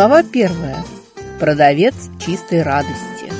Глава 1. Продавец чистой радости.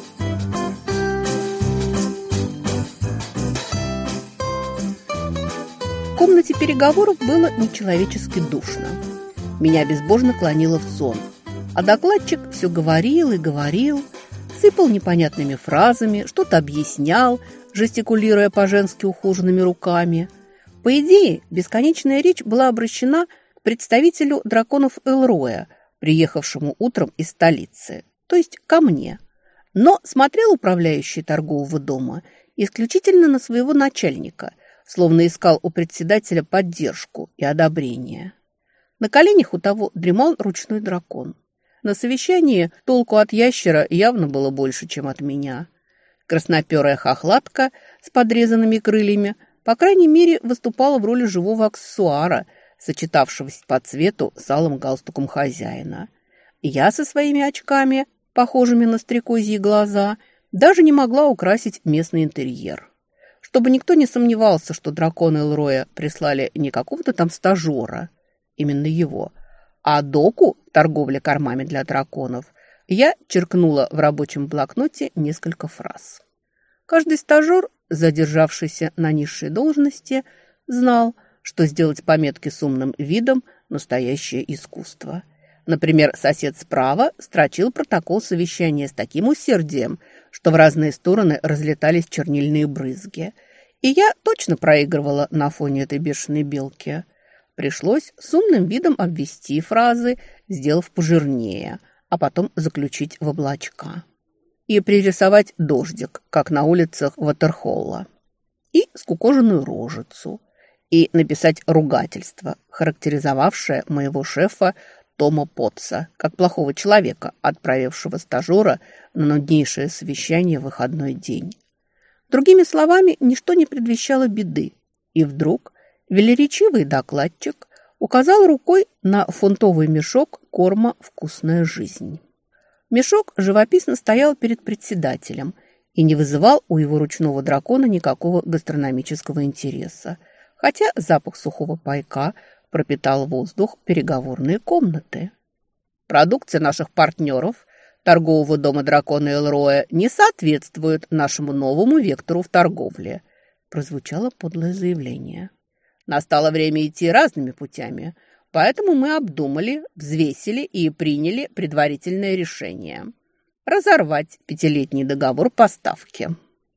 В комнате переговоров было нечеловечески душно. Меня безбожно клонило в сон. А докладчик все говорил и говорил, сыпал непонятными фразами, что-то объяснял, жестикулируя по-женски ухоженными руками. По идее, бесконечная речь была обращена к представителю драконов Элроя, приехавшему утром из столицы, то есть ко мне. Но смотрел управляющий торгового дома исключительно на своего начальника, словно искал у председателя поддержку и одобрение. На коленях у того дремал ручной дракон. На совещании толку от ящера явно было больше, чем от меня. Красноперая хохлатка с подрезанными крыльями, по крайней мере, выступала в роли живого аксессуара, сочетавшегося по цвету с алым галстуком хозяина. Я со своими очками, похожими на стрекозьи глаза, даже не могла украсить местный интерьер. Чтобы никто не сомневался, что драконы Элроя прислали не какого-то там стажера, именно его, а доку в торговле кормами для драконов, я черкнула в рабочем блокноте несколько фраз. Каждый стажер, задержавшийся на низшей должности, знал, что сделать пометки с умным видом – настоящее искусство. Например, сосед справа строчил протокол совещания с таким усердием, что в разные стороны разлетались чернильные брызги. И я точно проигрывала на фоне этой бешеной белки. Пришлось с умным видом обвести фразы, сделав пожирнее, а потом заключить в облачка. И пририсовать дождик, как на улицах Ватерхолла. И скукоженную рожицу. И написать ругательство, характеризовавшее моего шефа Тома Потца, как плохого человека, отправившего стажера на нуднейшее совещание в выходной день. Другими словами, ничто не предвещало беды. И вдруг велеречивый докладчик указал рукой на фунтовый мешок корма «Вкусная жизнь». Мешок живописно стоял перед председателем и не вызывал у его ручного дракона никакого гастрономического интереса, хотя запах сухого пайка пропитал воздух переговорной комнаты. Продукция наших партнеров, торгового дома дракона Элроя, не соответствует нашему новому вектору в торговле, прозвучало подлое заявление. Настало время идти разными путями, поэтому мы обдумали, взвесили и приняли предварительное решение – разорвать 5-летний договор поставки.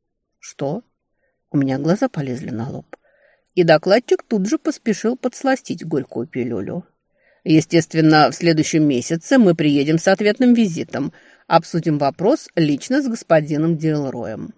Что? У меня глаза полезли на лоб. И докладчик тут же поспешил подсластить горькую пилюлю. Естественно, в следующем месяце мы приедем с ответным визитом, обсудим вопрос лично с господином Делроем.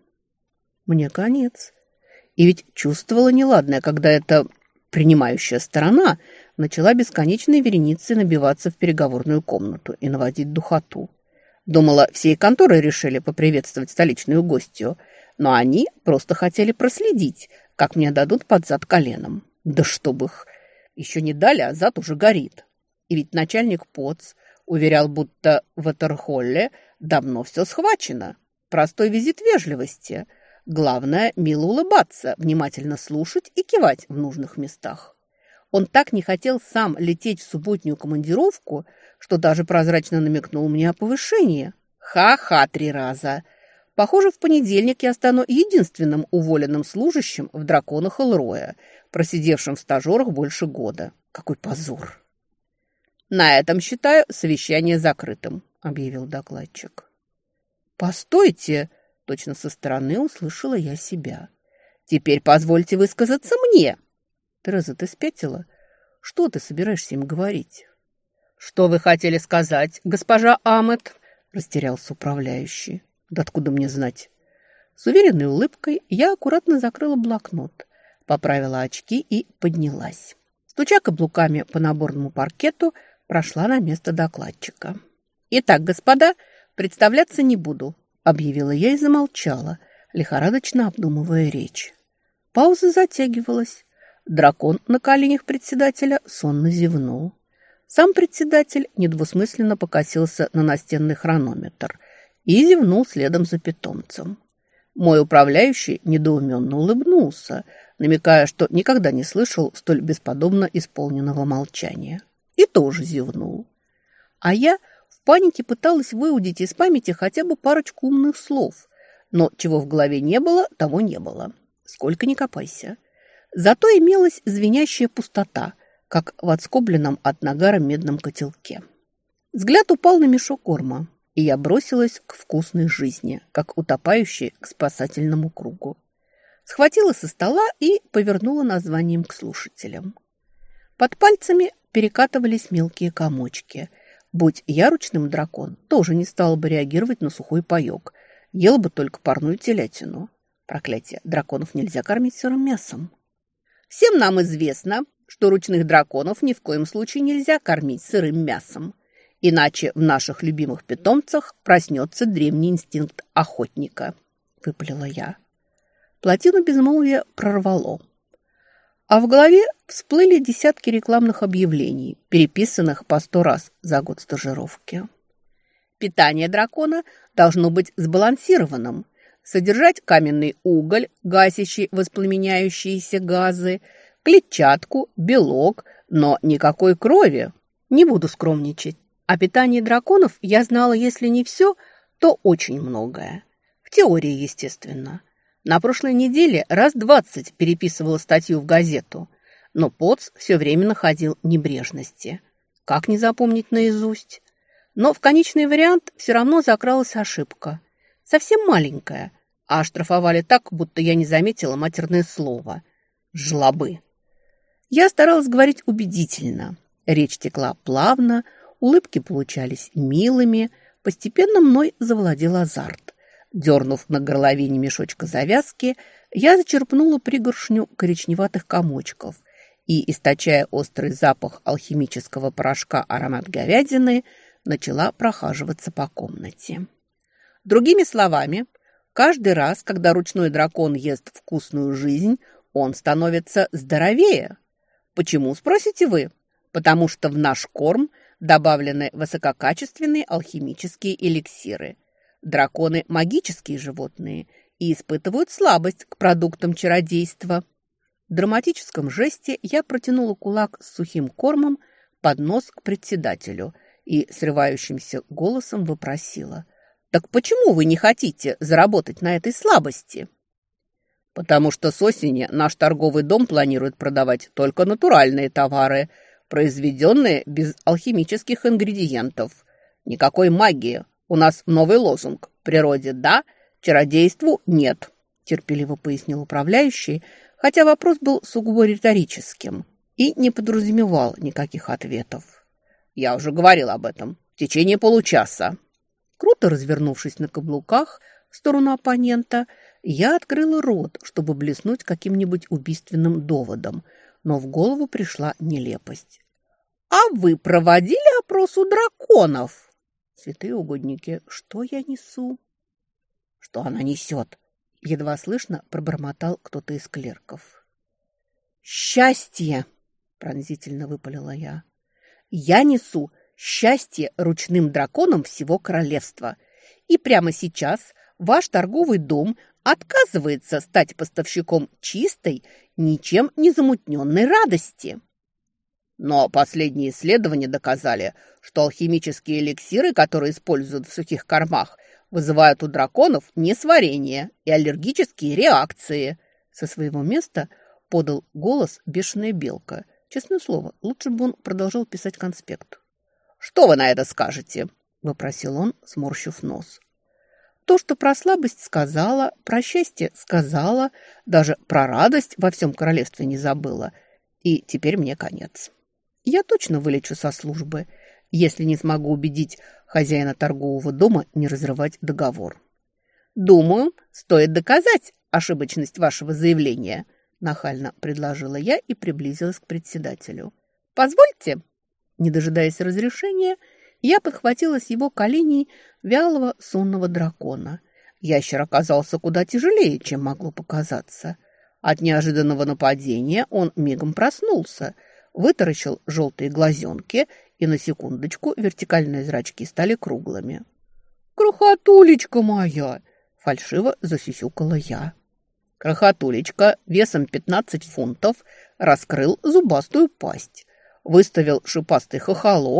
Мне конец. И ведь чувствовала неладное, когда эта принимающая сторона начала бесконечной вереницей набиваться в переговорную комнату и наводить духоту. Думала, всей конторой решили поприветствовать столичную гостью, но они просто хотели проследить, как мне дадут под зад коленом. Да чтоб их! Еще не дали, а зад уже горит. И ведь начальник Потц уверял, будто в Ватерхолле давно все схвачено. Простой визит вежливости. Главное, мило улыбаться, внимательно слушать и кивать в нужных местах. Он так не хотел сам лететь в субботнюю командировку, что даже прозрачно намекнул мне о повышении. Ха-ха 3 раза. Похоже, в понедельник я стану единственным уволенным служащим в драконах Элроя, просидевшим в стажерах больше года. Какой позор! На этом считаю совещание закрытым, объявил докладчик. Постойте! Точно со стороны услышала я себя. Теперь позвольте высказаться мне. Тереза, ты спятила? Что ты собираешься им говорить? Что вы хотели сказать, госпожа Амет? Растерялся управляющий. Да откуда мне знать? С уверенной улыбкой я аккуратно закрыла блокнот, поправила очки и поднялась. Стуча каблуками по наборному паркету, прошла на место докладчика. «Итак, господа, представляться не буду», — объявила я и замолчала, лихорадочно обдумывая речь. Пауза затягивалась. Дракон на коленях председателя сонно зевнул. Сам председатель недвусмысленно покосился на настенный хронометр и зевнул следом за питомцем. Мой управляющий недоуменно улыбнулся, намекая, что никогда не слышал столь бесподобно исполненного молчания. И тоже зевнул. А я в панике пыталась выудить из памяти хотя бы парочку умных слов. Но чего в голове не было, того не было. Сколько ни копайся. Зато имелась звенящая пустота, как в отскобленном от нагара медном котелке. Взгляд упал на мешок корма, и я бросилась к вкусной жизни, как утопающий к спасательному кругу. Схватила со стола и повернула названием к слушателям. Под пальцами перекатывались мелкие комочки. Будь я ручным дракон, тоже не стала бы реагировать на сухой паёк. Ела бы только парную телятину. Проклятие, драконов нельзя кормить сырым мясом. Всем нам известно, что ручных драконов ни в коем случае нельзя кормить сырым мясом. Иначе в наших любимых питомцах проснется древний инстинкт охотника, выпалила я. Плотину безмолвия прорвало. А в голове всплыли десятки рекламных объявлений, переписанных по 100 раз за год стажировки. Питание дракона должно быть сбалансированным, содержать каменный уголь, гасящий воспламеняющиеся газы, клетчатку, белок, но никакой крови. Не буду скромничать. О питании драконов я знала, если не все, то очень многое. В теории, естественно. На прошлой неделе раз 20 переписывала статью в газету, но Поц все время находил небрежности. Как не запомнить наизусть? Но в конечный вариант все равно закралась ошибка. Совсем маленькая, а оштрафовали так, будто я не заметила матерное слово. Жлобы. Я старалась говорить убедительно. Речь текла плавно, улыбки получались милыми, постепенно мной завладел азарт. Дернув на горловине мешочка завязки, я зачерпнула пригоршню коричневатых комочков и, источая острый запах алхимического порошка аромат говядины, начала прохаживаться по комнате. Другими словами, каждый раз, когда ручной дракон ест вкусную жизнь, он становится здоровее. Почему, спросите вы? Потому что в наш корм добавлены высококачественные алхимические эликсиры. Драконы – магические животные и испытывают слабость к продуктам чародейства. В драматическом жесте я протянула кулак с сухим кормом под нос к председателю и срывающимся голосом вопросила: «Так почему вы не хотите заработать на этой слабости?» «Потому что с осени наш торговый дом планирует продавать только натуральные товары, произведенные без алхимических ингредиентов. Никакой магии. У нас новый лозунг: природе да, чародейству нет», терпеливо пояснил управляющий, хотя вопрос был сугубо риторическим и не подразумевал никаких ответов. «Я уже говорил об этом. В течение получаса». Круто развернувшись на каблуках в сторону оппонента, я открыла рот, чтобы блеснуть каким-нибудь убийственным доводом, но в голову пришла нелепость. «А вы проводили опрос у драконов?» Святые угодники, что я несу? Что она несет? Едва слышно пробормотал кто-то из клерков. «Счастье!» – пронзительно выпалила я. «Я несу счастье ручным драконам всего королевства. И прямо сейчас ваш торговый дом отказывается стать поставщиком чистой, ничем не замутненной радости». Но последние исследования доказали, что алхимические эликсиры, которые используют в сухих кормах, вызывают у драконов несварение и аллергические реакции. Со своего места подал голос бешеная белка. Честное слово, лучше бы он продолжал писать конспект. «Что вы на это скажете?» – вопросил он, сморщив нос. То, что про слабость сказала, про счастье сказала, даже про радость во всем королевстве не забыла. И теперь мне конец. Я точно вылечу со службы, если не смогу убедить хозяина торгового дома не разрывать договор. «Думаю, стоит доказать ошибочность вашего заявления», – нахально предложила я и приблизилась к председателю. «Позвольте». Не дожидаясь разрешения, я подхватила с его коленей вялого сонного дракона. Ящер оказался куда тяжелее, чем могло показаться. От неожиданного нападения он мигом проснулся, вытаращил желтые глазенки, и на секундочку вертикальные зрачки стали круглыми. «Крохотулечка моя!» – фальшиво засюсюкала я. Крохотулечка весом 15 фунтов раскрыл зубастую пасть, выставил шипастый хохолок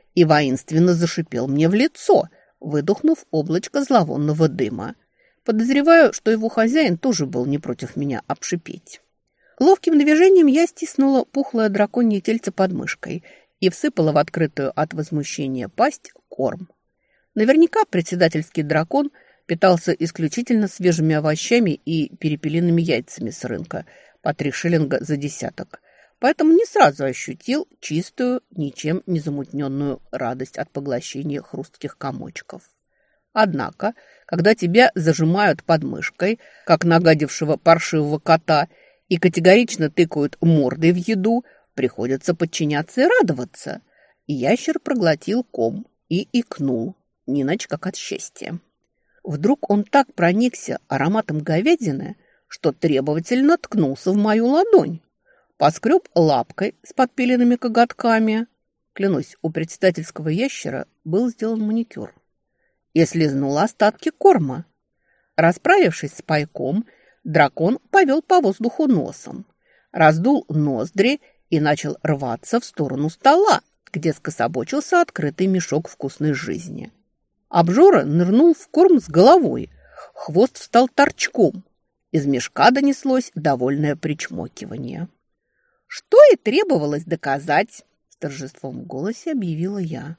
и воинственно зашипел мне в лицо, выдохнув облачко зловонного дыма. Подозреваю, что его хозяин тоже был не против меня обшипеть. Ловким движением я стиснула пухлое драконье тельце под мышкой и всыпала в открытую от возмущения пасть корм. Наверняка председательский дракон питался исключительно свежими овощами и перепелиными яйцами с рынка по 3 шиллинга за десяток, поэтому не сразу ощутил чистую, ничем не замутненную радость от поглощения хрустких комочков. Однако, когда тебя зажимают под мышкой, как нагадившего паршивого кота, и категорично тыкают мордой в еду, приходится подчиняться и радоваться. И ящер проглотил ком и икнул, не иначе как от счастья. Вдруг он так проникся ароматом говядины, что требовательно ткнулся в мою ладонь. Поскреб лапкой с подпиленными коготками. Клянусь, у председательского ящера был сделан маникюр. И слизнул остатки корма. Расправившись с пайком, дракон повел по воздуху носом, раздул ноздри и начал рваться в сторону стола, где скособочился открытый мешок вкусной жизни. Обжора нырнул в корм с головой, хвост встал торчком. Из мешка донеслось довольное причмокивание. «Что и требовалось доказать», — с торжеством в голосе объявила я.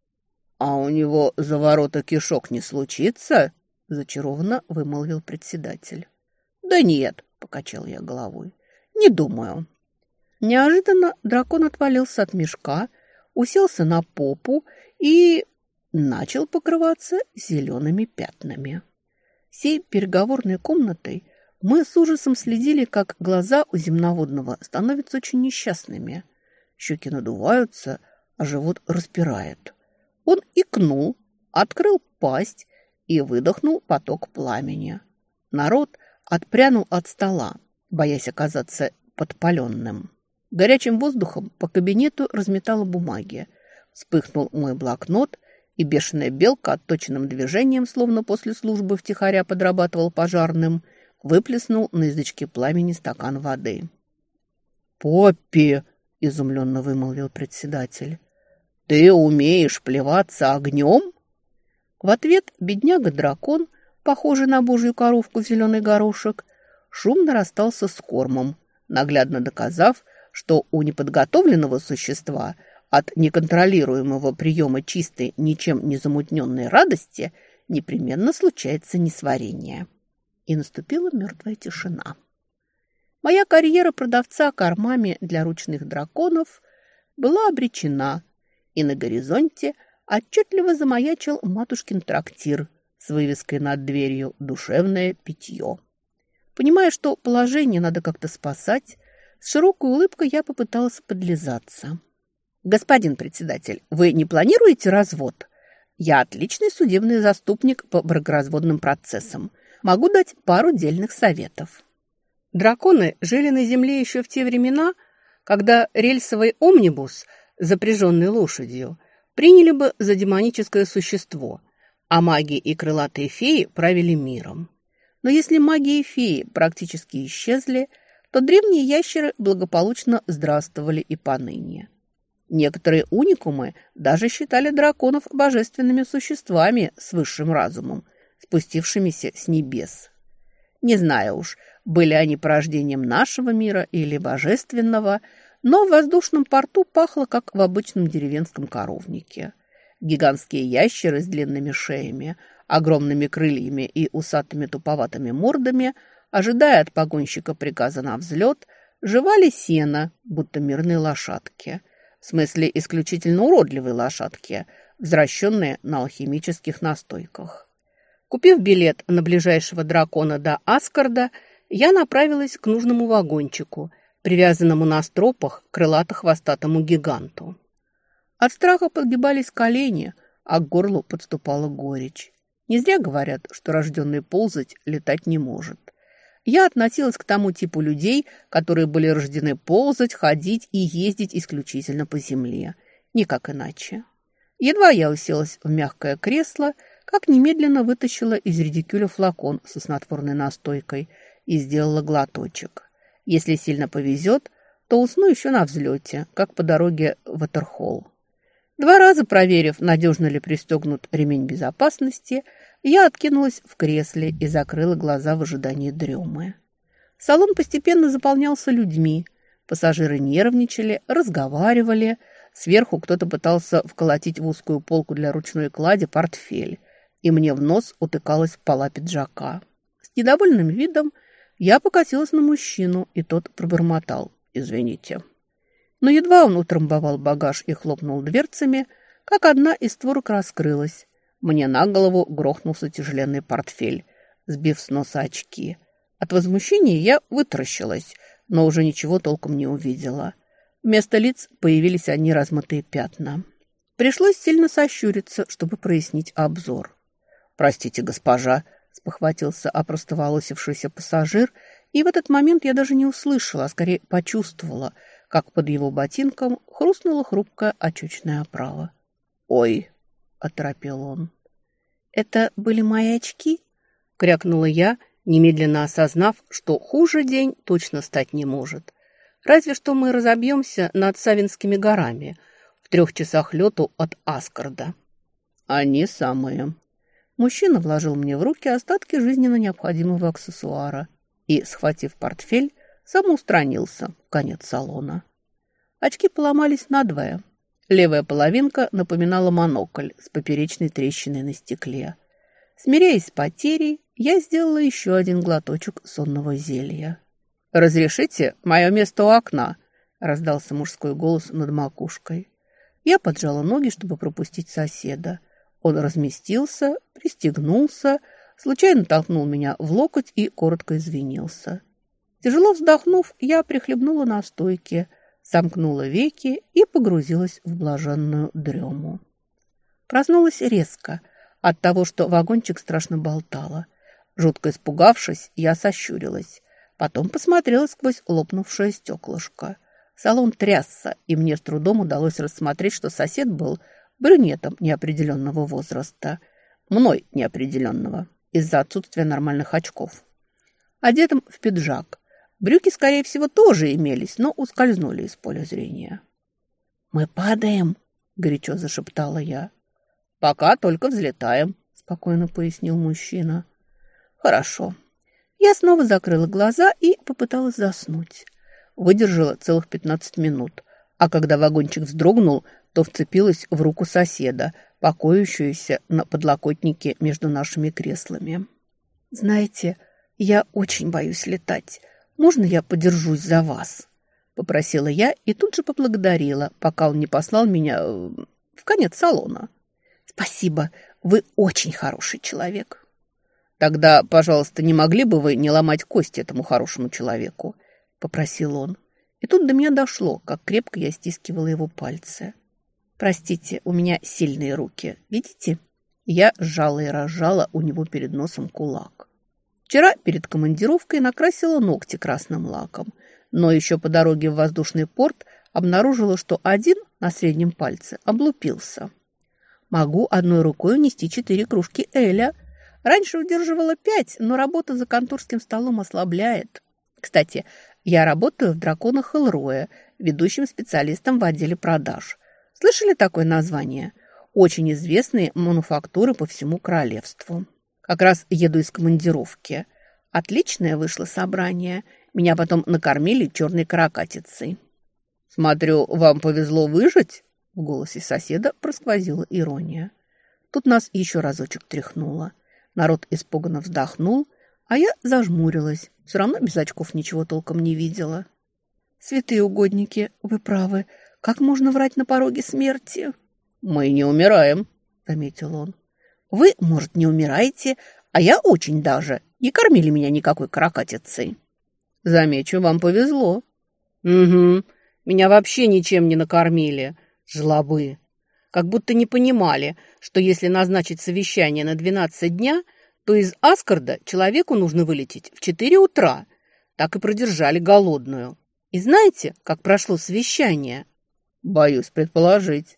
«А у него заворота кишок не случится?» — зачарованно вымолвил председатель. «Да нет», — покачал я головой, — «не думаю». Неожиданно дракон отвалился от мешка, уселся на попу и начал покрываться зелеными пятнами. Всей переговорной комнатой мы с ужасом следили, как глаза у земноводного становятся очень несчастными. Щеки надуваются, а живот распирает. Он икнул, открыл пасть и выдохнул поток пламени. Народ отпрянул от стола, боясь оказаться подпаленным. Горячим воздухом по кабинету разметала бумаги. Вспыхнул мой блокнот, и бешеная белка отточенным движением, словно после службы втихаря подрабатывал пожарным, выплеснул на язычке пламени стакан воды. «Поппи!» – изумленно вымолвил председатель. «Ты умеешь плеваться огнем?» В ответ бедняга-дракон, похожий на божью коровку в зеленый горошек, шумно расстался с кормом, наглядно доказав, что у неподготовленного существа от неконтролируемого приема чистой, ничем не замутненной радости непременно случается несварение. И наступила мертвая тишина. Моя карьера продавца кормами для ручных драконов была обречена, и на горизонте отчетливо замаячил матушкин трактир с вывеской над дверью «Душевное питье». Понимая, что положение надо как-то спасать, с широкой улыбкой я попыталась подлизаться. «Господин председатель, вы не планируете развод? Я отличный судебный заступник по бракоразводным процессам. Могу дать пару дельных советов». Драконы жили на земле еще в те времена, когда рельсовый омнибус, запряженный лошадью, приняли бы за демоническое существо, а маги и крылатые феи правили миром. Но если маги и феи практически исчезли, то древние ящеры благополучно здравствовали и поныне. Некоторые уникумы даже считали драконов божественными существами с высшим разумом, спустившимися с небес. Не знаю уж, были они порождением нашего мира или божественного, но в воздушном порту пахло, как в обычном деревенском коровнике. Гигантские ящеры с длинными шеями, огромными крыльями и усатыми туповатыми мордами, ожидая от погонщика приказа на взлет, жевали сено, будто мирные лошадки. В смысле, исключительно уродливые лошадки, взращенные на алхимических настойках. Купив билет на ближайшего дракона до Аскарда, я направилась к нужному вагончику, привязанному на стропах к крылато-хвостатому гиганту. От страха подгибались колени, а к горлу подступала горечь. Не зря говорят, что рожденный ползать летать не может. Я относилась к тому типу людей, которые были рождены ползать, ходить и ездить исключительно по земле. Никак иначе. Едва я уселась в мягкое кресло, как немедленно вытащила из редикюля флакон со снотворной настойкой и сделала глоточек. Если сильно повезет, то усну еще на взлете, как по дороге в Ватерхолл. 2 раза проверив, надежно ли пристегнут ремень безопасности, я откинулась в кресле и закрыла глаза в ожидании дремы. Салон постепенно заполнялся людьми. Пассажиры нервничали, разговаривали. Сверху кто-то пытался вколотить в узкую полку для ручной клади портфель, и мне в нос утыкалась пола пиджака. С недовольным видом я покосилась на мужчину, и тот пробормотал: «Извините». Но едва он утрамбовал багаж и хлопнул дверцами, как одна из створок раскрылась. Мне на голову грохнулся тяжеленный портфель, сбив с носа очки. От возмущения я вытаращилась, но уже ничего толком не увидела. Вместо лиц появились одни размытые пятна. Пришлось сильно сощуриться, чтобы прояснить обзор. «Простите, госпожа», – спохватился опростоволосившийся пассажир, и в этот момент я даже не услышала, а скорее почувствовала, как под его ботинком хрустнула хрупкая очечная оправа. «Ой!» – оторопел он. «Это были мои очки?» – крякнула я, немедленно осознав, что хуже день точно стать не может. Разве что мы разобьемся над Савинскими горами в 3 часах лету от Аскарда. Они самые. Мужчина вложил мне в руки остатки жизненно необходимого аксессуара и, схватив портфель, самоустранился в конец салона. Очки поломались надвое. Левая половинка напоминала монокль с поперечной трещиной на стекле. Смиряясь с потерей, я сделала еще один глоточек сонного зелья. «Разрешите? Мое место у окна», – раздался мужской голос над макушкой. Я поджала ноги, чтобы пропустить соседа. Он разместился, пристегнулся, случайно толкнул меня в локоть и коротко извинился. Тяжело вздохнув, я прихлебнула настойки, сомкнула веки и погрузилась в блаженную дрему. Проснулась резко от того, что вагончик страшно болтало. Жутко испугавшись, я сощурилась. Потом посмотрела сквозь лопнувшее стеклышко. Салон трясся, и мне с трудом удалось рассмотреть, что сосед был брюнетом неопределенного возраста. Мной неопределенного, из-за отсутствия нормальных очков. Одетым в пиджак. Брюки, скорее всего, тоже имелись, но ускользнули из поля зрения. «Мы падаем», — горячо зашептала я. «Пока только взлетаем», — спокойно пояснил мужчина. «Хорошо». Я снова закрыла глаза и попыталась заснуть. Выдержала целых 15 минут, а когда вагончик вздрогнул, то вцепилась в руку соседа, покоящуюся на подлокотнике между нашими креслами. «Знаете, я очень боюсь летать. Можно я подержусь за вас?» – попросила я и тут же поблагодарила, пока он не послал меня в конец салона. «Спасибо, вы очень хороший человек». «Тогда, пожалуйста, не могли бы вы не ломать кости этому хорошему человеку?» – попросил он. И тут до меня дошло, как крепко я стискивала его пальцы. «Простите, у меня сильные руки. Видите?» Я сжала и разжала у него перед носом кулак. Вчера перед командировкой накрасила ногти красным лаком, но еще по дороге в воздушный порт обнаружила, что один на среднем пальце облупился. Могу одной рукой унести 4 кружки эля. Раньше удерживала 5, но работа за конторским столом ослабляет. Кстати, я работаю в «Драконах Элроя», ведущим специалистом в отделе продаж. Слышали такое название? Очень известные мануфактуры по всему королевству. Как раз еду из командировки. Отличное вышло собрание. Меня потом накормили черной каракатицей. «Смотрю, вам повезло выжить?» В голосе соседа просквозила ирония. Тут нас еще разочек тряхнуло. Народ испуганно вздохнул, а я зажмурилась. Все равно без очков ничего толком не видела. «Святые угодники, вы правы. Как можно врать на пороге смерти?» «Мы не умираем», — заметил он. «Вы, может, не умираете, а я очень даже. Не кормили меня никакой каракатицей». «Замечу, вам повезло». «Угу. Меня вообще ничем не накормили. Жлобы. Как будто не понимали, что если назначить совещание на 12 дня, то из Аскарда человеку нужно вылететь в 4 утра. Так и продержали голодную. И знаете, как прошло совещание?» «Боюсь предположить».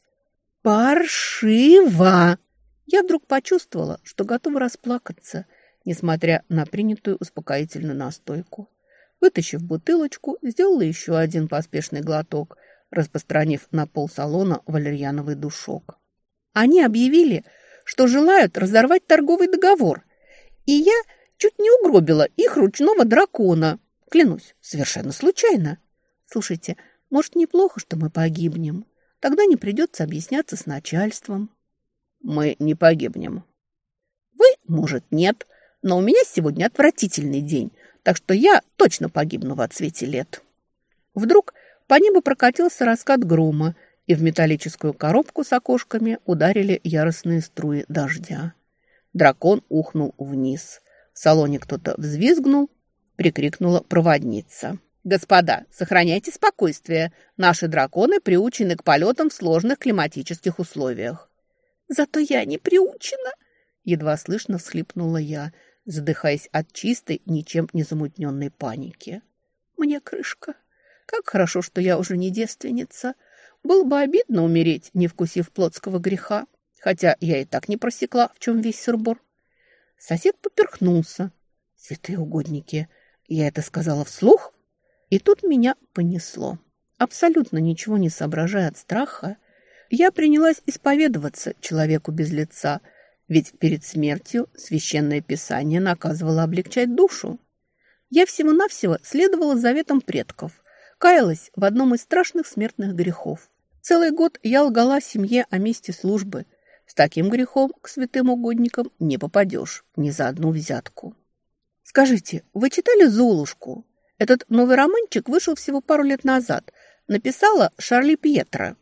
«Паршиво!» Я вдруг почувствовала, что готова расплакаться, несмотря на принятую успокоительную настойку. Вытащив бутылочку, сделала еще один поспешный глоток, распространив на пол салона валерьяновый душок. Они объявили, что желают разорвать торговый договор, и я чуть не угробила их ручного дракона. Клянусь, совершенно случайно. Слушайте, может, неплохо, что мы погибнем? Тогда не придется объясняться с начальством. Мы не погибнем. Вы, может, нет, но у меня сегодня отвратительный день, так что я точно погибну в отсвете лет. Вдруг по небу прокатился раскат грома, и в металлическую коробку с окошками ударили яростные струи дождя. Дракон ухнул вниз. В салоне кто-то взвизгнул, прикрикнула проводница. «Господа, сохраняйте спокойствие. Наши драконы приучены к полетам в сложных климатических условиях». «Зато я не приучена», — едва слышно всхлипнула я, задыхаясь от чистой, ничем не замутненной паники. «Мне крышка. Как хорошо, что я уже не девственница. Было бы обидно умереть, не вкусив плотского греха, хотя я и так не просекла, в чем весь сыр-бор». Сосед поперхнулся. «Святые угодники, я это сказала вслух?» И тут меня понесло. Абсолютно ничего не соображая от страха, я принялась исповедоваться человеку без лица, ведь перед смертью Священное Писание наказывало облегчать душу. Я всего-навсего следовала заветам предков, каялась в одном из страшных смертных грехов. Целый год я лгала семье о месте службы. С таким грехом к святым угодникам не попадешь ни за одну взятку. Скажите, вы читали «Золушку»? Этот новый романчик вышел всего пару лет назад. Написала Шарли Пьетро.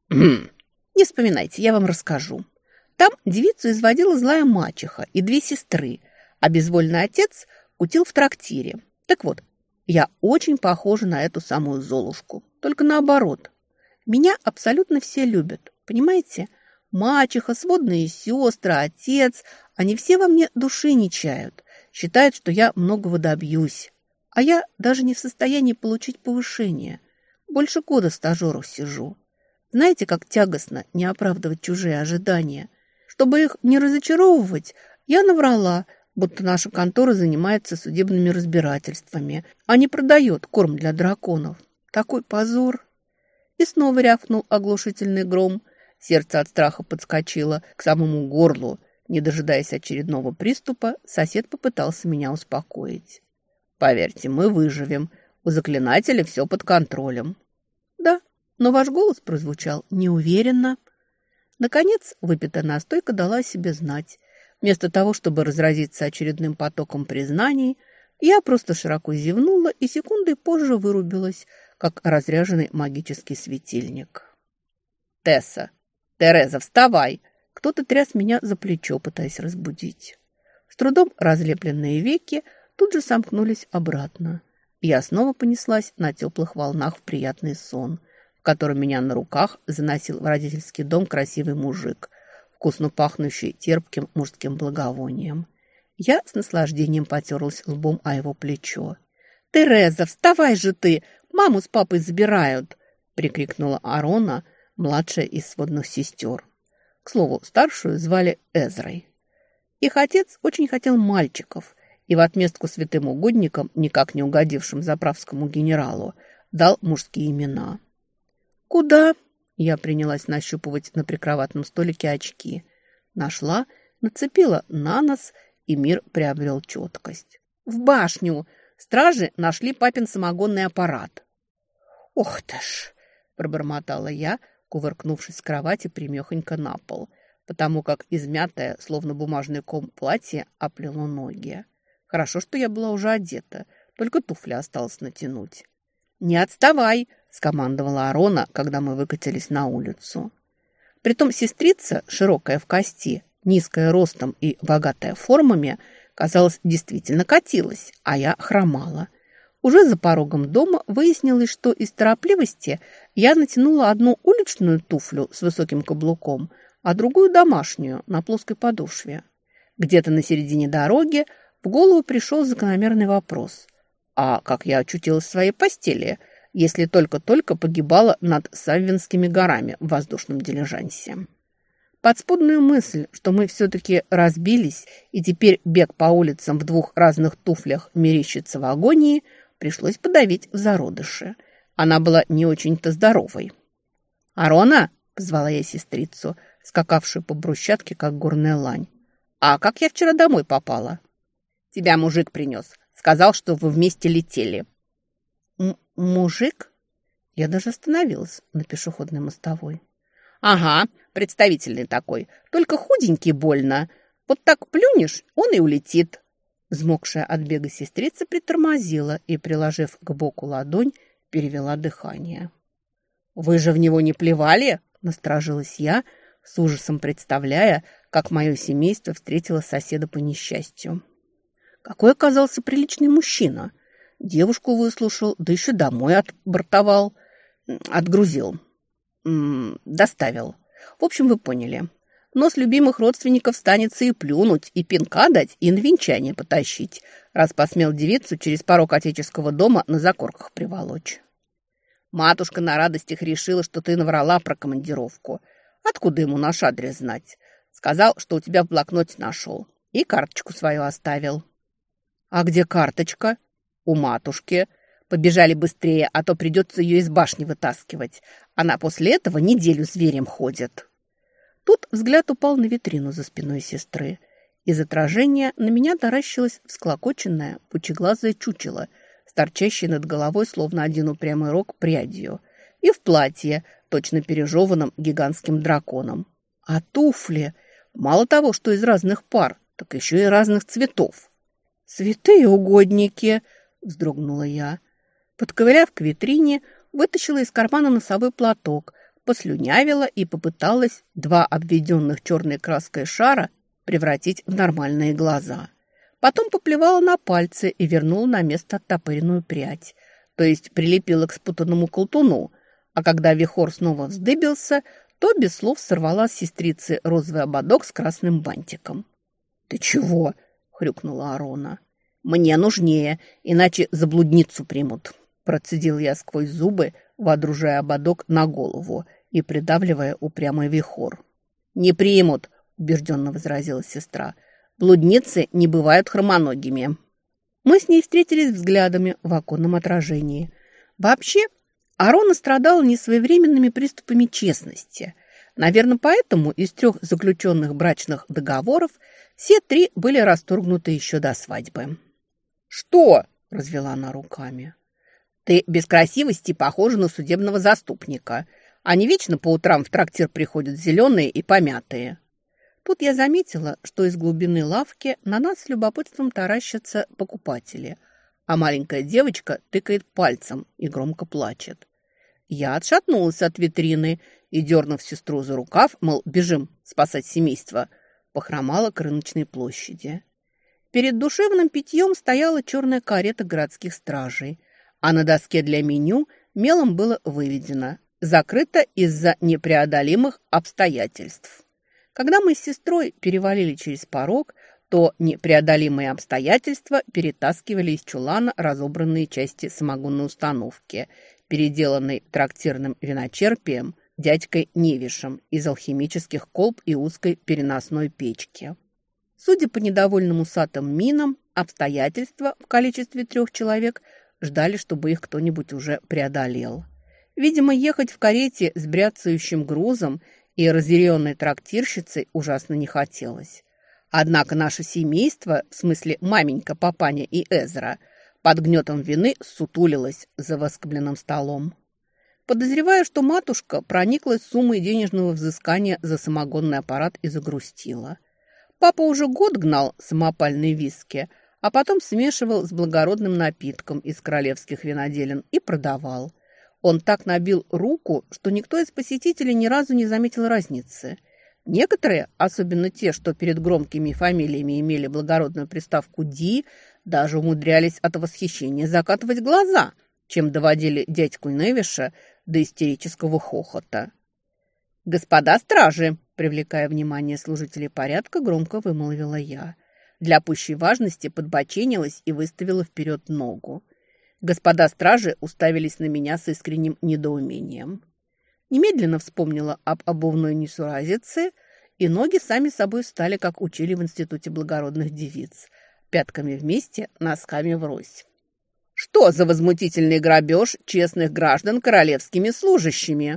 Не вспоминайте, я вам расскажу. Там девицу изводила злая мачеха и две сестры, а безвольный отец кутил в трактире. Так вот, я очень похожа на эту самую Золушку, только наоборот. Меня абсолютно все любят, понимаете? Мачеха, сводные сестры, отец, они все во мне души не чают, считают, что я многого добьюсь. А я даже не в состоянии получить повышение. Больше года стажером сижу. Знаете, как тягостно не оправдывать чужие ожидания? Чтобы их не разочаровывать, я наврала, будто наша контора занимается судебными разбирательствами, а не продает корм для драконов. Такой позор. И снова рявкнул оглушительный гром. Сердце от страха подскочило к самому горлу. Не дожидаясь очередного приступа, сосед попытался меня успокоить. «Поверьте, мы выживем. У заклинателя все под контролем». «Да, но ваш голос прозвучал неуверенно». Наконец, выпитая настойка дала о себе знать. Вместо того, чтобы разразиться очередным потоком признаний, я просто широко зевнула и секундой позже вырубилась, как разряженный магический светильник. «Тесса! Тереза, вставай!» Кто-то тряс меня за плечо, пытаясь разбудить. С трудом разлепленные веки тут же сомкнулись обратно. Я снова понеслась на теплых волнах в приятный сон, в котором меня на руках заносил в родительский дом красивый мужик, вкусно пахнущий терпким мужским благовонием. Я с наслаждением потерлась лбом о его плечо. «Тереза, вставай же ты! Маму с папой забирают!» – прикрикнула Арона, младшая из сводных сестер. К слову, старшую звали Эзрой. Их отец очень хотел мальчиков – и в отместку святым угодникам, никак не угодившим заправскому генералу, дал мужские имена. «Куда?» – я принялась нащупывать на прикроватном столике очки. Нашла, нацепила на нос, и мир приобрел четкость. «В башню! Стражи нашли папин самогонный аппарат». «Ох ты ж!» – пробормотала я, кувыркнувшись с кровати примехонько на пол, потому как измятое, словно бумажный ком, платье оплело ноги. Хорошо, что я была уже одета, только туфли осталось натянуть. «Не отставай!» – скомандовала Арона, когда мы выкатились на улицу. Притом сестрица, широкая в кости, низкая ростом и богатая формами, казалось, действительно катилась, а я хромала. Уже за порогом дома выяснилось, что из торопливости я натянула одну уличную туфлю с высоким каблуком, а другую домашнюю на плоской подошве. Где-то на середине дороги в голову пришел закономерный вопрос. А как я очутилась в своей постели, если только-только погибала над Саввинскими горами в воздушном дилижансе? Подспудную мысль, что мы все-таки разбились, и теперь бег по улицам в двух разных туфлях мерещится в агонии, пришлось подавить в зародыше. Она была не очень-то здоровой. «Арона!» – позвала я сестрицу, скакавшую по брусчатке, как горная лань. «А как я вчера домой попала?» «Тебя мужик принес. Сказал, что вы вместе летели». «Мужик?» Я даже остановилась на пешеходной мостовой. «Ага, представительный такой, только худенький больно. Вот так плюнешь, он и улетит». Взмокшая от бега сестрица притормозила и, приложив к боку ладонь, перевела дыхание. «Вы же в него не плевали?» – насторожилась я, с ужасом представляя, как мое семейство встретило соседа по несчастью. Какой оказался приличный мужчина. Девушку выслушал, да еще домой отгрузил, доставил. В общем, вы поняли. Но с любимых родственников станется и плюнуть, и пинка дать, и на венчание потащить, раз посмел девицу через порог отеческого дома на закорках приволочь. Матушка на радостях решила, что ты наврала про командировку. Откуда ему наш адрес знать? Сказал, что у тебя в блокноте нашел. И карточку свою оставил. А где карточка? У матушки. Побежали быстрее, а то придется ее из башни вытаскивать. Она после этого неделю зверем ходит. Тут взгляд упал на витрину за спиной сестры. Из отражения на меня таращилось всклокоченное, пучеглазое чучело, с торчащей над головой, словно один упрямый рог, прядью, и в платье, точно пережеванном гигантским драконом. А туфли, мало того, что из разных пар, так еще и разных цветов. «Святые угодники!» – вздрогнула я. Подковыряв к витрине, вытащила из кармана носовой платок, послюнявила и попыталась 2 обведенных черной краской шара превратить в нормальные глаза. Потом поплевала на пальцы и вернула на место оттопыренную прядь, то есть прилепила к спутанному колтуну, а когда вихор снова вздыбился, то без слов сорвала с сестрицы розовый ободок с красным бантиком. «Ты чего?» — хрюкнула Арона. «Мне нужнее, иначе за блудницу примут», — процедил я сквозь зубы, водружая ободок на голову и придавливая упрямый вихор. «Не примут», — убежденно возразила сестра. «Блудницы не бывают хромоногими». Мы с ней встретились взглядами в оконном отражении. Вообще, Арона страдала несвоевременными приступами честности. Наверное, поэтому из 3 заключенных брачных договоров все 3 были расторгнуты еще до свадьбы. «Что?» – развела она руками. «Ты без красивости похожа на судебного заступника. Они вечно по утрам в трактир приходят зеленые и помятые». Тут я заметила, что из глубины лавки на нас с любопытством таращатся покупатели, а маленькая девочка тыкает пальцем и громко плачет. Я отшатнулась от витрины и, дернув сестру за рукав, мол, бежим спасать семейство, похромала к рыночной площади. Перед душевным питьем стояла черная карета городских стражей, а на доске для меню мелом было выведено «Закрыто из-за непреодолимых обстоятельств». Когда мы с сестрой перевалили через порог, то непреодолимые обстоятельства перетаскивали из чулана разобранные части самогонной установки, переделанной трактирным виночерпием дядькой Невишем из алхимических колб и узкой переносной печки. Судя по недовольным усатым минам, обстоятельства в количестве 3 человек ждали, чтобы их кто-нибудь уже преодолел. Видимо, ехать в карете с бряцающим грузом и разъяренной трактирщицей ужасно не хотелось. Однако наше семейство, в смысле маменька, папаня и Эзра, под гнетом вины сутулилось за воскобленным столом. Подозреваю, что матушка прониклась суммой денежного взыскания за самогонный аппарат и загрустила. Папа уже год гнал самопальные виски, а потом смешивал с благородным напитком из королевских виноделин и продавал. Он так набил руку, что никто из посетителей ни разу не заметил разницы. Некоторые, особенно те, что перед громкими фамилиями имели благородную приставку «Ди», даже умудрялись от восхищения закатывать глаза, чем доводили дядьку Невиша до истерического хохота. «Господа стражи!» – привлекая внимание служителей порядка, громко вымолвила я. Для пущей важности подбоченилась и выставила вперед ногу. Господа стражи уставились на меня с искренним недоумением. Немедленно вспомнила об обувной несуразице, и ноги сами собой встали, как учили в Институте благородных девиц, пятками вместе, носками врозь. «Что за возмутительный грабеж честных граждан королевскими служащими?»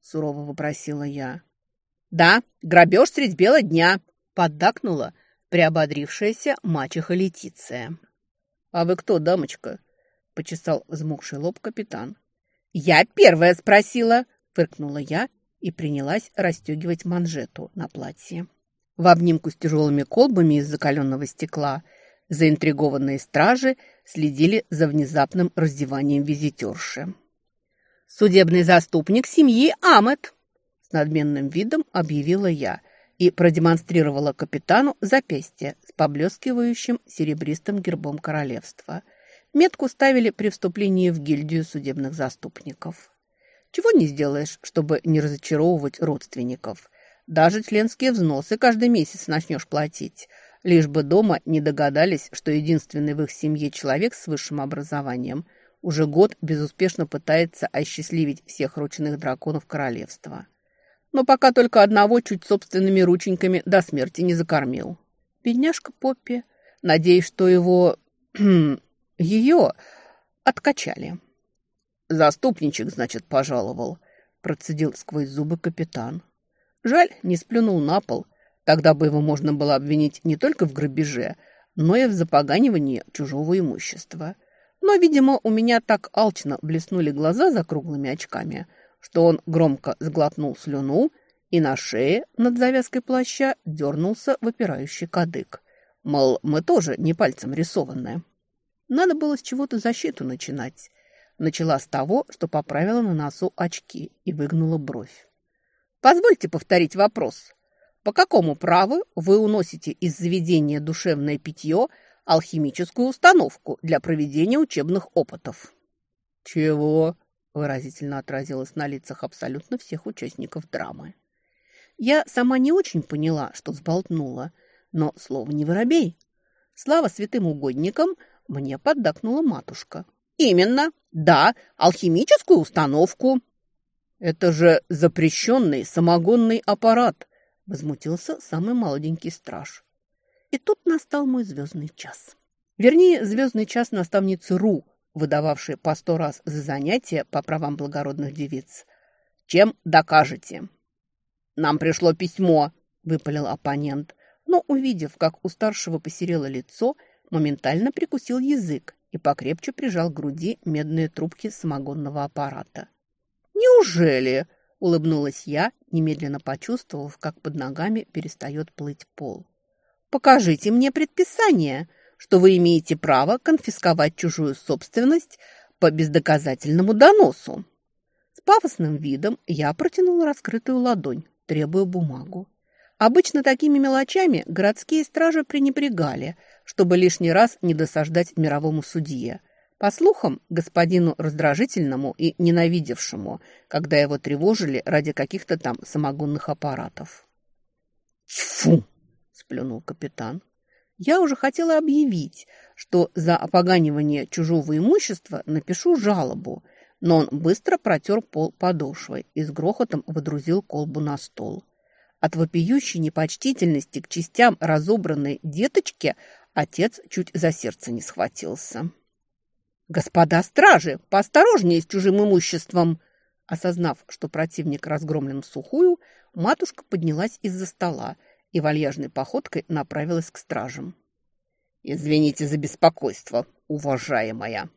сурово вопросила я. «Да, грабеж средь бела дня», – поддакнула приободрившаяся мачеха Летиция. «А вы кто, дамочка?» – почесал взмокший лоб капитан. «Я первая спросила», – фыркнула я и принялась расстегивать манжету на платье. В обнимку с тяжелыми колбами из закаленного стекла заинтригованные стражи следили за внезапным раздеванием визитерши. «Судебный заступник семьи Амет», – с надменным видом объявила я и продемонстрировала капитану запястье с поблескивающим серебристым гербом королевства. Метку ставили при вступлении в гильдию судебных заступников. Чего не сделаешь, чтобы не разочаровывать родственников. Даже членские взносы каждый месяц начнешь платить, лишь бы дома не догадались, что единственный в их семье человек с высшим образованием уже год безуспешно пытается осчастливить всех ручных драконов королевства. Но пока только одного чуть собственными рученьками до смерти не закормил. Бедняжка Поппи. Надеюсь, что его... ее откачали. «Заступничек, значит, пожаловал», – процедил сквозь зубы капитан. Жаль, не сплюнул на пол. Тогда бы его можно было обвинить не только в грабеже, но и в запоганивании чужого имущества. Но, видимо, у меня так алчно блеснули глаза за круглыми очками, что он громко сглотнул слюну, и на шее над завязкой плаща дернулся выпирающий кадык. Мол, мы тоже не пальцем рисованные. Надо было с чего-то защиту начинать. Начала с того, что поправила на носу очки и выгнула бровь. «Позвольте повторить вопрос. По какому праву вы уносите из заведения душевное питье алхимическую установку для проведения учебных опытов?» «Чего?» – выразительно отразилось на лицах абсолютно всех участников драмы. Я сама не очень поняла, что сболтнула, но слово не воробей. Слава святым угодникам, мне поддакнула матушка. «Именно, да, алхимическую установку». «Это же запрещенный самогонный аппарат», – возмутился самый молоденький страж. И тут настал мой звездный час. Вернее, звездный час наставницы Ру, выдававшей по 100 раз за занятия по правам благородных девиц. «Чем докажете?» «Нам пришло письмо», – выпалил оппонент, но, увидев, как у старшего посерело лицо, моментально прикусил язык и покрепче прижал к груди медные трубки самогонного аппарата. «Неужели?» – улыбнулась я, немедленно почувствовав, как под ногами перестает плыть пол. «Покажите мне предписание, что вы имеете право конфисковать чужую собственность по бездоказательному доносу». С пафосным видом я протянула раскрытую ладонь, требуя бумагу. Обычно такими мелочами городские стражи пренебрегали, чтобы лишний раз не досаждать мировому судье. По слухам, господину раздражительному и ненавидевшему, когда его тревожили ради каких-то там самогонных аппаратов. «Тьфу!» – сплюнул капитан. Я уже хотела объявить, что за опоганивание чужого имущества напишу жалобу, но он быстро протер пол подошвой и с грохотом водрузил колбу на стол. От вопиющей непочтительности к частям разобранной деточки отец чуть за сердце не схватился. «Господа стражи, поосторожнее с чужим имуществом!» Осознав, что противник разгромлен всухую, матушка поднялась из-за стола и вальяжной походкой направилась к стражам. «Извините за беспокойство, уважаемая!»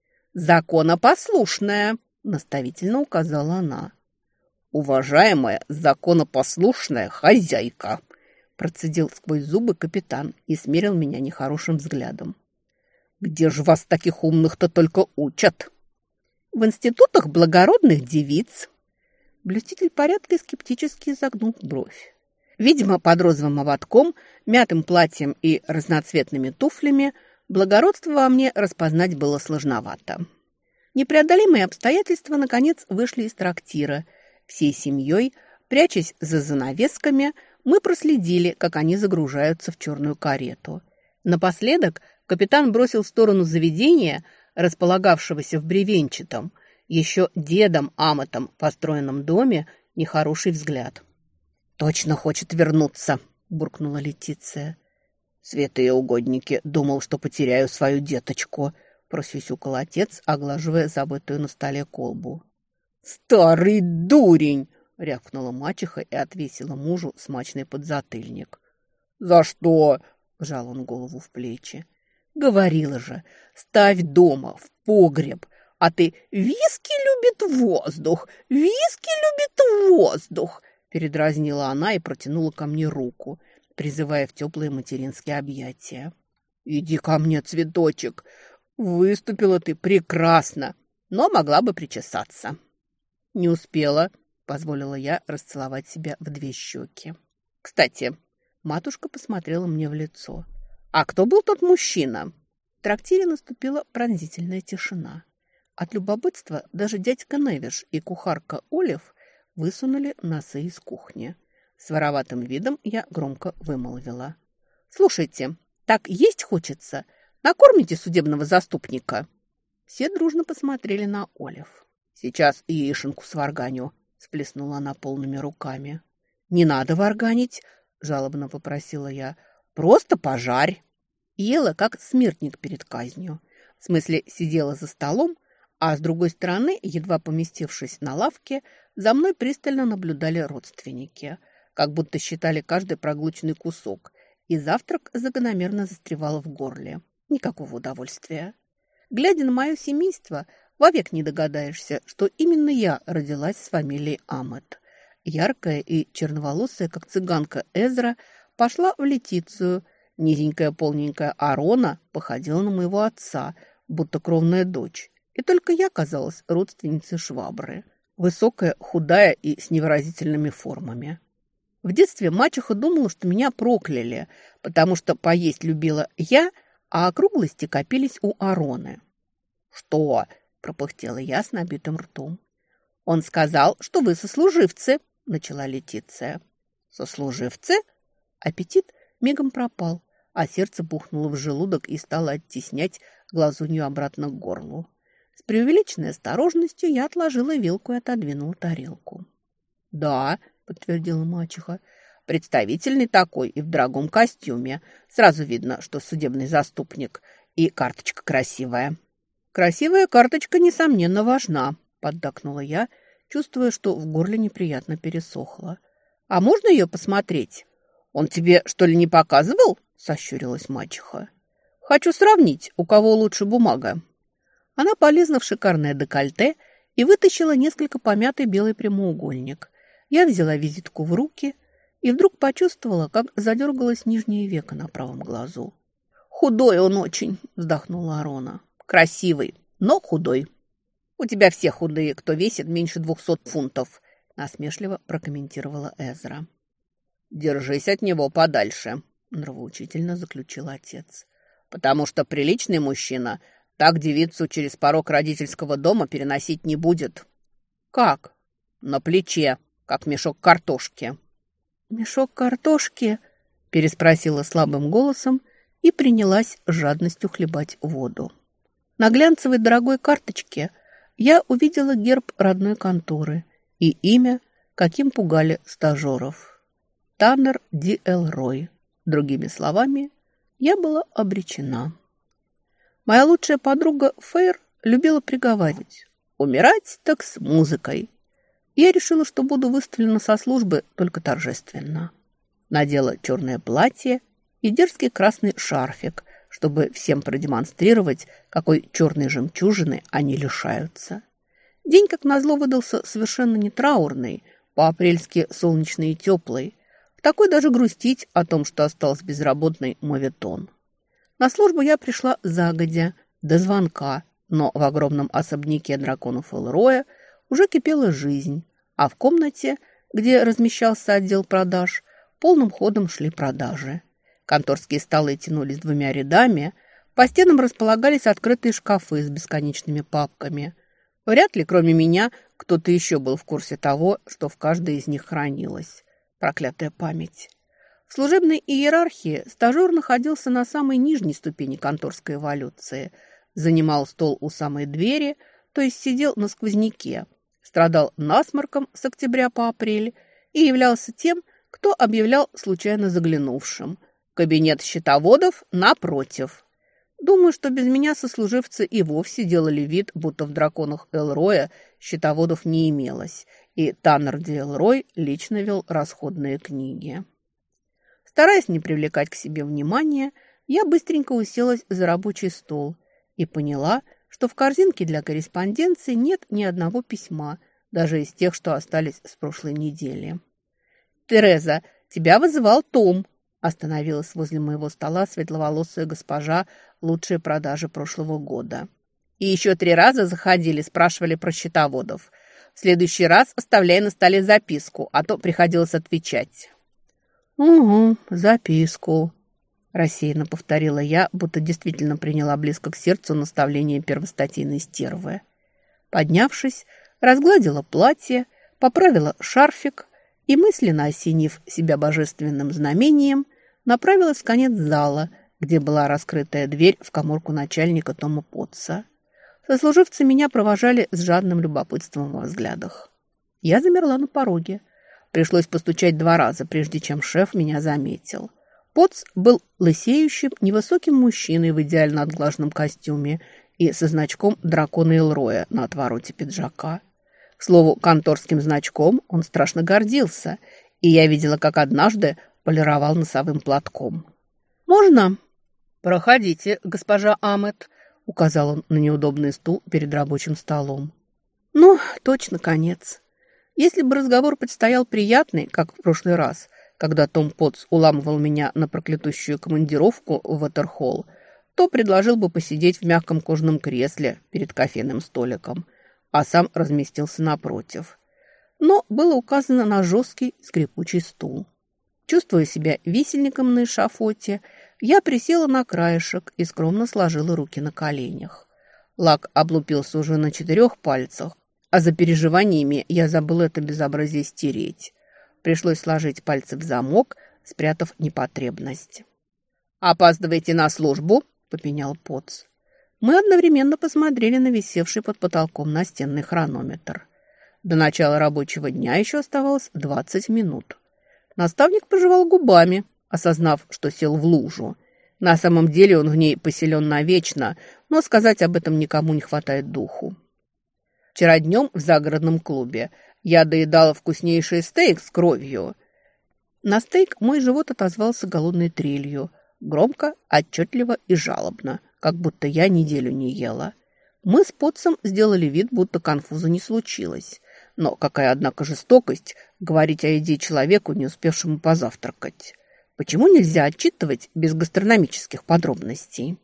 «Законопослушная!» – наставительно указала она. «Уважаемая законопослушная хозяйка!» – процедил сквозь зубы капитан и смерил меня нехорошим взглядом. «Где же вас таких умных-то только учат?» «В институтах благородных девиц». Блюститель порядка скептически изогнул бровь. Видимо, под розовым ободком, мятым платьем и разноцветными туфлями благородство во мне распознать было сложновато. Непреодолимые обстоятельства, наконец, вышли из трактира. Всей семьей, прячась за занавесками, мы проследили, как они загружаются в черную карету. Напоследок капитан бросил в сторону заведения, располагавшегося в бревенчатом, еще дедом Амотом построенном доме, нехороший взгляд. «Точно хочет вернуться», – буркнула Летиция. «Святые угодники, думал, что потеряю свою деточку», – просюсюкал отец, оглаживая забытую на столе колбу. «Старый дурень!» – рявкнула мачеха и отвесила мужу смачный подзатыльник. «За что?» – вжал он голову в плечи. «Говорила же, ставь дома, в погреб, а ты виски любит воздух, виски любит воздух!» Передразнила она и протянула ко мне руку, призывая в теплые материнские объятия. «Иди ко мне, цветочек, выступила ты прекрасно, но могла бы причесаться». «Не успела», – позволила я расцеловать себя в 2 щеки. «Кстати», – матушка посмотрела мне в лицо, – «а кто был тот мужчина?» В трактире наступила пронзительная тишина. От любопытства даже дядька Невиш и кухарка Олив высунули носы из кухни. С вороватым видом я громко вымолвила: «Слушайте, так есть хочется? Накормите судебного заступника». Все дружно посмотрели на Олив. «Сейчас яишенку сварганю», – сплеснула она полными руками. «Не надо варганить», – жалобно попросила я. «Просто пожарь». Ела, как смертник перед казнью. В смысле, сидела за столом, а с другой стороны, едва поместившись на лавке, за мной пристально наблюдали родственники, как будто считали каждый проглоченный кусок, и завтрак закономерно застревал в горле. Никакого удовольствия. Глядя на мое семейство, вовек не догадаешься, что именно я родилась с фамилией Амет. Яркая и черноволосая, как цыганка Эзра, пошла в Летицию. Низенькая полненькая Арона походила на моего отца, будто кровная дочь. И только я казалась родственницей Швабры. Высокая, худая и с невыразительными формами. В детстве мачеха думала, что меня прокляли, потому что поесть любила я, а округлости копились у Ароны. «Что?» – пропыхтела я с набитым ртом. «Он сказал, что вы сослуживцы», – начала Летиция. «Сослуживцы?» Аппетит мигом пропал, а сердце бухнуло в желудок и стало оттеснять глазунью обратно к горлу. С преувеличенной осторожностью я отложила вилку и отодвинула тарелку. «Да», – подтвердила мачеха, – «представительный такой и в дорогом костюме. Сразу видно, что судебный заступник, и карточка красивая». «Красивая карточка, несомненно, важна», – поддакнула я, чувствуя, что в горле неприятно пересохло. «А можно ее посмотреть?» «Он тебе, что ли, не показывал?» – сощурилась мачеха. «Хочу сравнить, у кого лучше бумага». Она полезла в шикарное декольте и вытащила несколько помятый белый прямоугольник. Я взяла визитку в руки и вдруг почувствовала, как задергалось нижнее веко на правом глазу. «Худой он очень», – вздохнула Арона. «Красивый, но худой». «У тебя все худые, кто весит меньше 200 фунтов», – насмешливо прокомментировала Эзра. «Держись от него подальше», – нравоучительно заключил отец. «Потому что приличный мужчина так девицу через порог родительского дома переносить не будет». «Как?» «На плече, как мешок картошки». «Мешок картошки?» – переспросила слабым голосом и принялась с жадностью хлебать воду. На глянцевой дорогой карточке я увидела герб родной конторы и имя, каким пугали стажеров. Таннер Ди Элрой. Другими словами, я была обречена. Моя лучшая подруга Фейр любила приговаривать: «Умирать так с музыкой». Я решила, что буду выставлена со службы только торжественно. Надела черное платье и дерзкий красный шарфик, чтобы всем продемонстрировать, какой черной жемчужины они лишаются. День, как назло, выдался совершенно не траурный, по-апрельски солнечный и теплый. В такой даже грустить о том, что осталась безработной, моветон. На службу я пришла загодя, до звонка, но в огромном особняке драконов Элроя уже кипела жизнь, а в комнате, где размещался отдел продаж, полным ходом шли продажи. Конторские столы тянулись 2 рядами, по стенам располагались открытые шкафы с бесконечными папками. Вряд ли, кроме меня, кто-то еще был в курсе того, что в каждой из них хранилось. Проклятая память. В служебной иерархии стажер находился на самой нижней ступени конторской эволюции, занимал стол у самой двери, то есть сидел на сквозняке, страдал насморком с октября по апрель и являлся тем, кто объявлял случайно заглянувшим. Кабинет счетоводов напротив. Думаю, что без меня сослуживцы и вовсе делали вид, будто в драконах Элроя счетоводов не имелось, и Таннер Диэлрой лично вел расходные книги. Стараясь не привлекать к себе внимания, я быстренько уселась за рабочий стол и поняла, что в корзинке для корреспонденции нет ни одного письма, даже из тех, что остались с прошлой недели. «Тереза, тебя вызывал Том», – остановилась возле моего стола светловолосая госпожа, лучшие продажи прошлого года. «И еще 3 раза заходили, спрашивали про счетоводов. В следующий раз оставляй на столе записку, а то приходилось отвечать». «Угу, записку», – рассеянно повторила я, будто действительно приняла близко к сердцу наставление первостатейной стервы. Поднявшись, разгладила платье, поправила шарфик и, мысленно осенив себя божественным знамением, направилась в конец зала, где была раскрытая дверь в каморку начальника Тома Потца. Сослуживцы меня провожали с жадным любопытством во взглядах. Я замерла на пороге. Пришлось постучать 2 раза, прежде чем шеф меня заметил. Потц был лысеющим, невысоким мужчиной в идеально отглаженном костюме и со значком дракона Элроя на отвороте пиджака. К слову, конторским значком он страшно гордился, и я видела, как однажды полировал носовым платком. «Можно?» «Проходите, госпожа Амет», — указал он на неудобный стул перед рабочим столом. «Ну, точно конец. Если бы разговор предстоял приятный, как в прошлый раз, когда Том Потц уламывал меня на проклятущую командировку в Ватерхолл, то предложил бы посидеть в мягком кожаном кресле перед кофейным столиком, а сам разместился напротив. Но было указано на жесткий скрипучий стул. Чувствуя себя висельником на эшафоте, я присела на краешек и скромно сложила руки на коленях. Лак облупился уже на 4 пальцах, а за переживаниями я забыла это безобразие стереть. Пришлось сложить пальцы в замок, спрятав непотребность. «Опаздываете на службу?» – попенял Потц. Мы одновременно посмотрели на висевший под потолком настенный хронометр. До начала рабочего дня еще оставалось 20 минут. Наставник пожевал губами, осознав, что сел в лужу. На самом деле он в ней поселен навечно, но сказать об этом никому не хватает духу. Вчера днем в загородном клубе я доедала вкуснейший стейк с кровью. На стейк мой живот отозвался голодной трелью, громко, отчетливо и жалобно, как будто я неделю не ела. Мы с Потцем сделали вид, будто конфуза не случилось. Но какая, однако, жестокость говорить о еде человеку, не успевшему позавтракать. Почему нельзя отчитывать без гастрономических подробностей?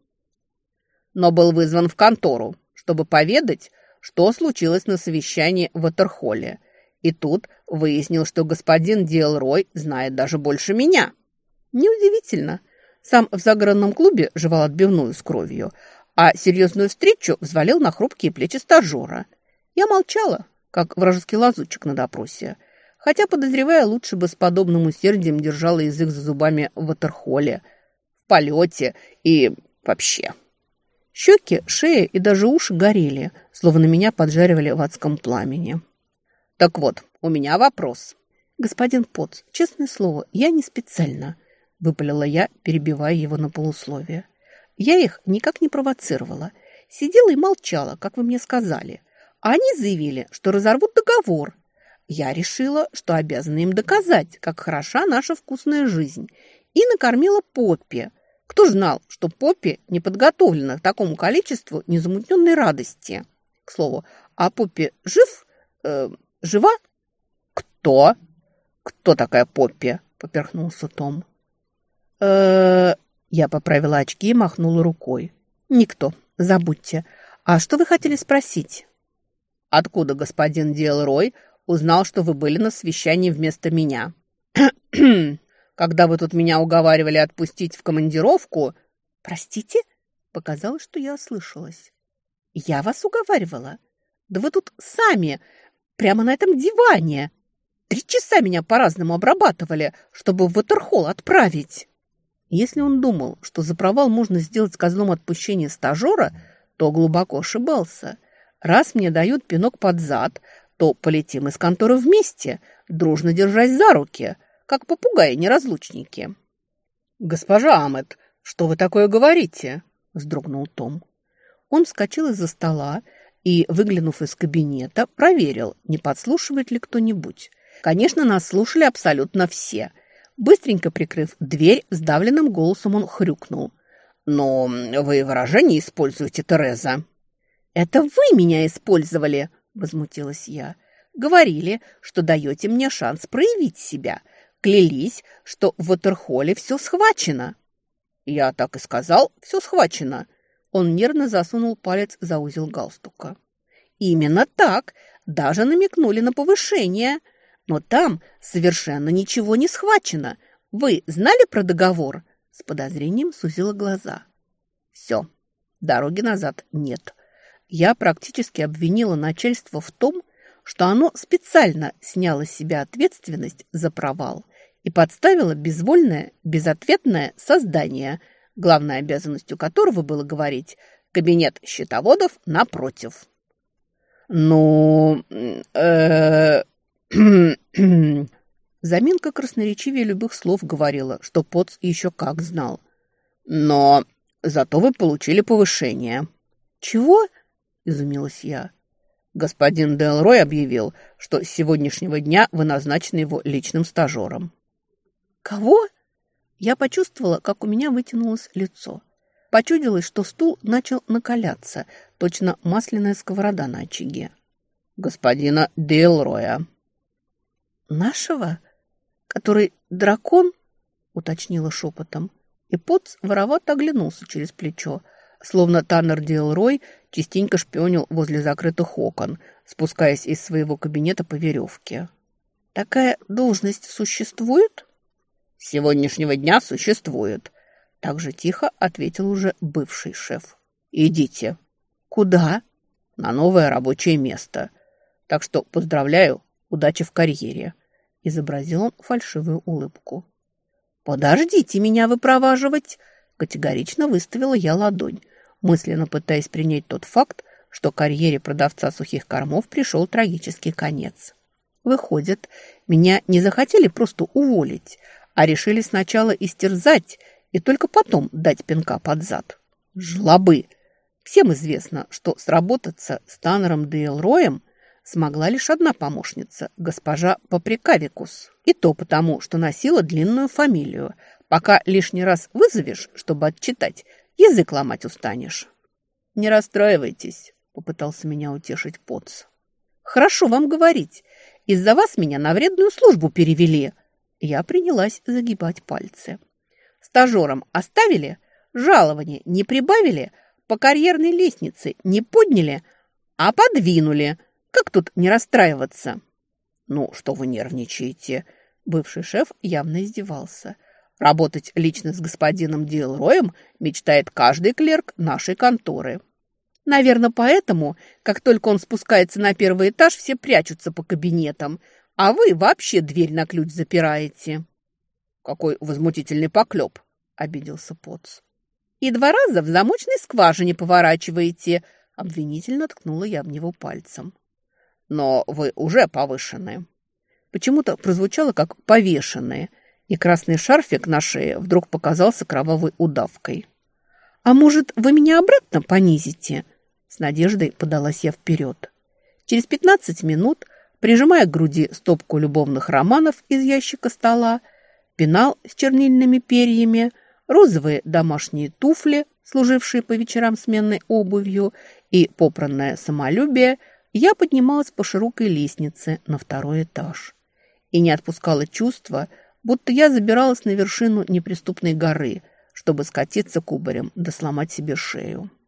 Но был вызван в контору, чтобы поведать, что случилось на совещании в Ватерхолле. И тут выяснил, что господин Диэлрой знает даже больше меня. Неудивительно. Сам в загородном клубе жевал отбивную с кровью, а серьезную встречу взвалил на хрупкие плечи стажера. Я молчала, как вражеский лазутчик на допросе. Хотя, подозревая, лучше бы с подобным усердием держала язык за зубами в Ватерхолле, в полете и вообще. Щеки, шея и даже уши горели, словно меня поджаривали в адском пламени. «Так вот, у меня вопрос». «Господин Потц, честное слово, я не специально», – выпалила я, перебивая его на полусловие. «Я их никак не провоцировала. Сидела и молчала, как вы мне сказали. А они заявили, что разорвут договор. Я решила, что обязана им доказать, как хороша наша вкусная жизнь, и накормила Поппи. Кто ж знал, что Поппи не подготовлена к такому количеству незамутненной радости? К слову, а Поппи жив? Жива?» «Кто? Кто такая Поппи?» – поперхнулся Том. Я поправила очки и махнула рукой. «Никто, забудьте. А что вы хотели спросить?» «Откуда господин Диэлрой узнал, что вы были на совещании вместо меня?» «Когда вы тут меня уговаривали отпустить в командировку...» «Простите?» – показалось, что я ослышалась. «Я вас уговаривала? Да вы тут сами, прямо на этом диване. 3 часа меня по-разному обрабатывали, чтобы в Ватерхолл отправить». Если он думал, что за провал можно сделать козлом отпущения стажера, то глубоко ошибался. Раз мне дают пинок под зад, то полетим из конторы вместе, дружно держась за руки, как попугаи-неразлучники. «Госпожа Амет, что вы такое говорите?» – вздрогнул Том. Он вскочил из-за стола и, выглянув из кабинета, проверил, не подслушивает ли кто-нибудь. Конечно, нас слушали абсолютно все. Быстренько прикрыв дверь, сдавленным голосом он хрюкнул. «Но вы выражение используете, Тереза». «Это вы меня использовали», – возмутилась я. «Говорили, что даете мне шанс проявить себя. Клялись, что в Уотерхолле все схвачено». «Я так и сказал, все схвачено». Он нервно засунул палец за узел галстука. «Именно так. Даже намекнули на повышение. Но там совершенно ничего не схвачено. Вы знали про договор?» С подозрением сузила глаза. «Все. Дороги назад нет». Я практически обвинила начальство в том, что оно специально сняло с себя ответственность за провал и подставило безвольное, безответное создание, главной обязанностью которого было говорить «кабинет счетоводов напротив». Заминка красноречивее любых слов говорила, что Потц еще как знал. «Но зато вы получили повышение». «Чего?» – изумилась я. «Господин Делрой объявил, что с сегодняшнего дня вы назначены его личным стажером». «Кого?» Я почувствовала, как у меня вытянулось лицо. Почудилось, что стул начал накаляться, точно масляная сковорода на очаге. «Господина Делроя». «Нашего? Который дракон?» – уточнила шепотом. И Потц воровато оглянулся через плечо, словно Таннер Делрой частенько шпионил возле закрытых окон, спускаясь из своего кабинета по веревке. «Такая должность существует?» «С сегодняшнего дня существует», – так же тихо ответил уже бывший шеф. «Идите». «Куда?» «На новое рабочее место. Так что поздравляю, удачи в карьере», – изобразил он фальшивую улыбку. «Подождите меня выпроваживать!» – категорично выставила я ладонь, мысленно пытаясь принять тот факт, что карьере продавца сухих кормов пришел трагический конец. Выходит, меня не захотели просто уволить, а решили сначала истерзать и только потом дать пинка под зад. Жлобы! Всем известно, что сработаться с Таннером Делроем смогла лишь одна помощница, госпожа Паприкавикус. И то потому, что носила длинную фамилию. Пока лишний раз вызовешь, чтобы отчитать, язык ломать устанешь. «Не расстраивайтесь», — попытался меня утешить Потц. «Хорошо вам говорить. Из-за вас меня на вредную службу перевели». Я принялась загибать пальцы. «Стажером оставили? Жалование не прибавили? По карьерной лестнице не подняли, а подвинули? Как тут не расстраиваться?» «Ну, что вы нервничаете?» Бывший шеф явно издевался. «Работать лично с господином Делроем мечтает каждый клерк нашей конторы». «Наверное, поэтому, как только он спускается на первый этаж, все прячутся по кабинетам, а вы вообще дверь на ключ запираете». «Какой возмутительный поклеп!» – обиделся Потц. «И 2 раза в замочной скважине поворачиваете», – обвинительно ткнула я в него пальцем. «Но вы уже повышены». Почему-то прозвучало как «повешенные», и красный шарфик на шее вдруг показался кровавой удавкой. «А может, вы меня обратно понизите?» С надеждой подалась я вперед. Через 15 минут, прижимая к груди стопку любовных романов из ящика стола, пенал с чернильными перьями, розовые домашние туфли, служившие по вечерам сменной обувью, и попранное самолюбие, я поднималась по широкой лестнице на 2-й этаж. И не отпускало чувство, будто я забиралась на вершину неприступной горы, чтобы скатиться кубарем да сломать себе шею.